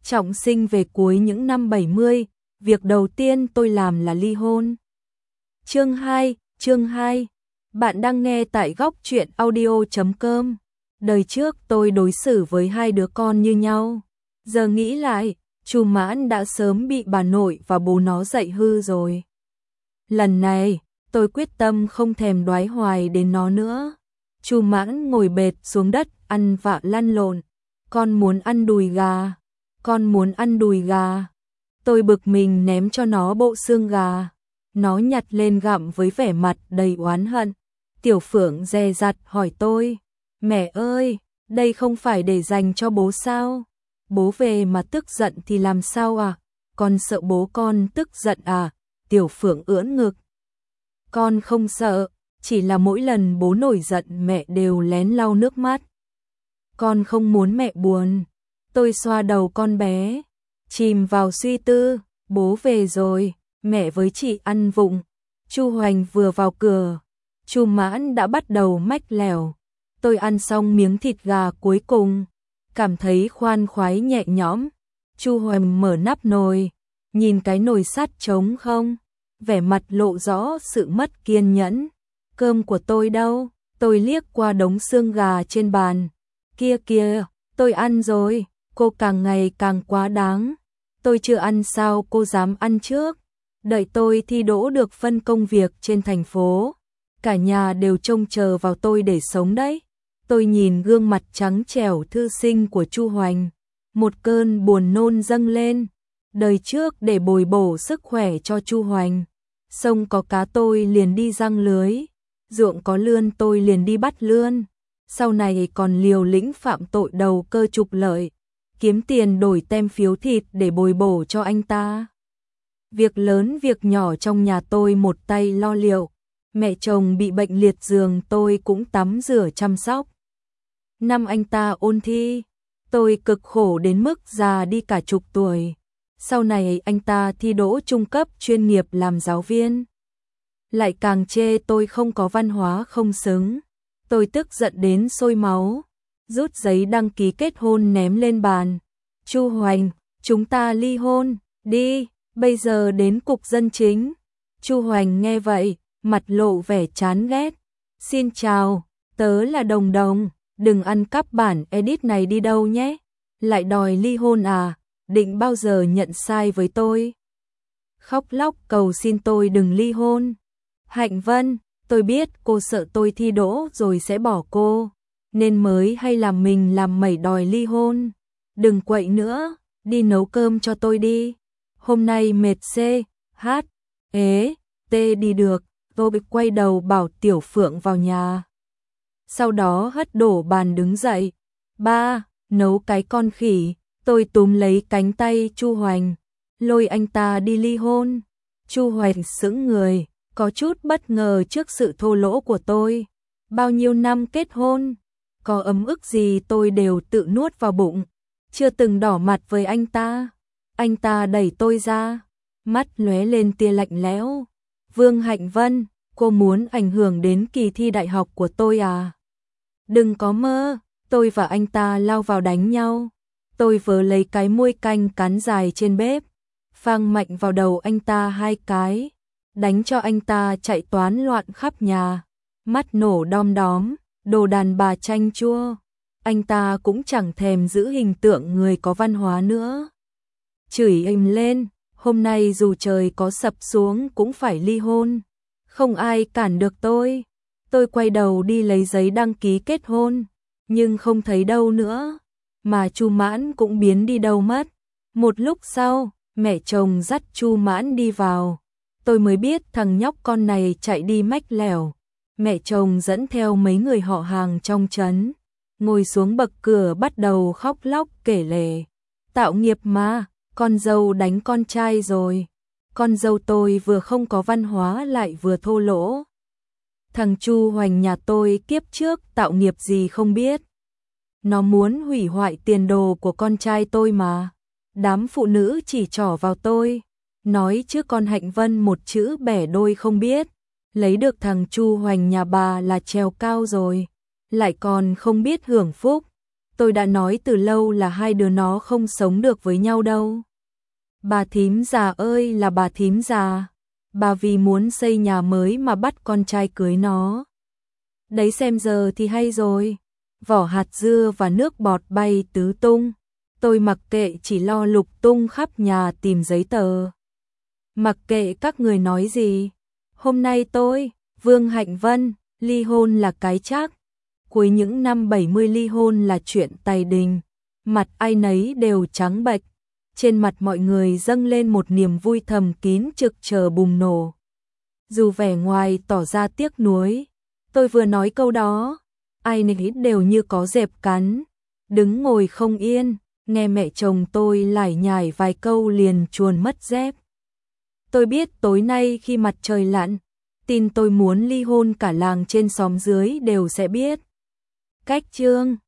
Trọng sinh về cuối những năm 70, việc đầu tiên tôi làm là ly hôn. Chương 2. Bạn đang nghe tại góc truyện audio.com. Đời trước tôi đối xử với hai đứa con như nhau. Giờ nghĩ lại, Chu Mãn đã sớm bị bà nội và bố nó dạy hư rồi. Lần này, tôi quyết tâm không thèm đoái hoài đến nó nữa. Chu Mãn ngồi bệt xuống đất, ăn vạ lăn lộn. Con muốn ăn đùi gà. Con muốn ăn đùi gà. Tôi bực mình ném cho nó bộ xương gà. Nó nhặt lên gặm với vẻ mặt đầy oán hận. Tiểu Phượng dè dặt hỏi tôi, mẹ ơi, đây không phải để dành cho bố sao? Bố về mà tức giận thì làm sao à? Con sợ bố con tức giận à? Tiểu Phượng ưỡn ngực. Con không sợ, chỉ là mỗi lần bố nổi giận mẹ đều lén lau nước mắt. Con không muốn mẹ buồn. Tôi xoa đầu con bé, chìm vào suy tư. Bố về rồi, mẹ với chị ăn vụng. Chu Hoành vừa vào cửa, Chu Mãn đã bắt đầu mách lèo. Tôi ăn xong miếng thịt gà cuối cùng, cảm thấy khoan khoái nhẹ nhõm. Chu Hoành mở nắp nồi, nhìn cái nồi sắt trống không, vẻ mặt lộ rõ sự mất kiên nhẫn. Cơm của tôi đâu? Tôi liếc qua đống xương gà trên bàn. Kia kìa, tôi ăn rồi. Cô càng ngày càng quá đáng. Tôi chưa ăn sao cô dám ăn trước? Đợi tôi thi đỗ được phân công việc trên thành phố, cả nhà đều trông chờ vào tôi để sống đấy. Tôi nhìn gương mặt trắng trẻo thư sinh của Chu Hoành, một cơn buồn nôn dâng lên. Đời trước để bồi bổ sức khỏe cho Chu Hoành, sông có cá tôi liền đi giăng lưới, ruộng có lươn tôi liền đi bắt lươn. Sau này còn liều lĩnh phạm tội đầu cơ trục lợi, kiếm tiền đổi tem phiếu thịt để bồi bổ cho anh ta. Việc lớn việc nhỏ trong nhà tôi một tay lo liệu. Mẹ chồng bị bệnh liệt giường tôi cũng tắm rửa chăm sóc. Năm anh ta ôn thi, tôi cực khổ đến mức già đi cả chục tuổi. Sau này anh ta thi đỗ trung cấp chuyên nghiệp làm giáo viên, lại càng chê tôi không có văn hóa không xứng. Tôi tức giận đến sôi máu, rút giấy đăng ký kết hôn ném lên bàn. Chu Hoành, chúng ta ly hôn, đi, bây giờ đến cục dân chính. Chu Hoành nghe vậy, mặt lộ vẻ chán ghét. Xin chào, tớ là Đồng Đồng, đừng ăn cắp bản edit này đi đâu nhé. Lại đòi ly hôn à, định bao giờ nhận sai với tôi? Khóc lóc cầu xin tôi đừng ly hôn. Hạnh Vân, tôi biết cô sợ tôi thi đỗ rồi sẽ bỏ cô, nên mới hay làm mình làm mẩy đòi ly hôn. Đừng quậy nữa, đi nấu cơm cho tôi đi. Hôm nay mệt đi được. Tôi quay đầu bảo Tiểu Phượng vào nhà. Sau đó hất đổ bàn đứng dậy. Ba, nấu cái con khỉ. Tôi túm lấy cánh tay Chu Hoành, lôi anh ta đi ly hôn. Chu Hoành sững người, có chút bất ngờ trước sự thô lỗ của tôi. Bao nhiêu năm kết hôn, có ấm ức gì tôi đều tự nuốt vào bụng, chưa từng đỏ mặt với anh ta. Anh ta đẩy tôi ra, mắt lóe lên tia lạnh lẽo. Vương Hạnh Vân, cô muốn ảnh hưởng đến kỳ thi đại học của tôi à? Đừng có mơ. Tôi và anh ta lao vào đánh nhau. Tôi vớ lấy cái muôi canh cán dài trên bếp, phang mạnh vào đầu anh ta 2 cái, đánh cho anh ta chạy toán loạn khắp nhà, mắt nổ đom đóm, đồ đàn bà chanh chua. Anh ta cũng chẳng thèm giữ hình tượng người có văn hóa nữa, chửi ầm lên. Hôm nay dù trời có sập xuống cũng phải ly hôn, không ai cản được tôi. Tôi quay đầu đi lấy giấy đăng ký kết hôn, nhưng không thấy đâu nữa, mà Chu Mãn cũng biến đi đâu mất. Một lúc sau, mẹ chồng dắt Chu Mãn đi vào, tôi mới biết thằng nhóc con này chạy đi mách lẻo. Mẹ chồng dẫn theo mấy người họ hàng trong trấn, ngồi xuống bậc cửa bắt đầu khóc lóc kể lể. Tạo nghiệp mà, con dâu đánh con trai rồi. Con dâu tôi vừa không có văn hóa lại vừa thô lỗ. Thằng Chu Hoành nhà tôi kiếp trước tạo nghiệp gì không biết. Nó muốn hủy hoại tiền đồ của con trai tôi mà. Đám phụ nữ chỉ trỏ vào tôi, nói chứ con Hạnh Vân một chữ bẻ đôi không biết. Lấy được thằng Chu Hoành nhà bà là trèo cao rồi, lại còn không biết hưởng phúc. Tôi đã nói từ lâu là hai đứa nó không sống được với nhau đâu. Bà thím già ơi là bà thím già, bà vì muốn xây nhà mới mà bắt con trai cưới nó. Đấy xem giờ thì hay rồi, vỏ hạt dưa và nước bọt bay tứ tung. Tôi mặc kệ, chỉ lo lục tung khắp nhà tìm giấy tờ. Mặc kệ các người nói gì. Hôm nay tôi, Vương Hạnh Vân, ly hôn là cái chắc. Cuối những năm 70 ly hôn là chuyện tài đình. Mặt ai nấy đều trắng bệch. Trên mặt mọi người dâng lên một niềm vui thầm kín trực chờ bùng nổ. Dù vẻ ngoài tỏ ra tiếc nuối, tôi vừa nói câu đó, ai nấy đều như có dẹp cắn, đứng ngồi không yên, nghe mẹ chồng tôi lải nhải vài câu liền chuồn mất dép. Tôi biết tối nay khi mặt trời lặn, tin tôi muốn ly hôn cả làng trên xóm dưới đều sẽ biết. Cách chương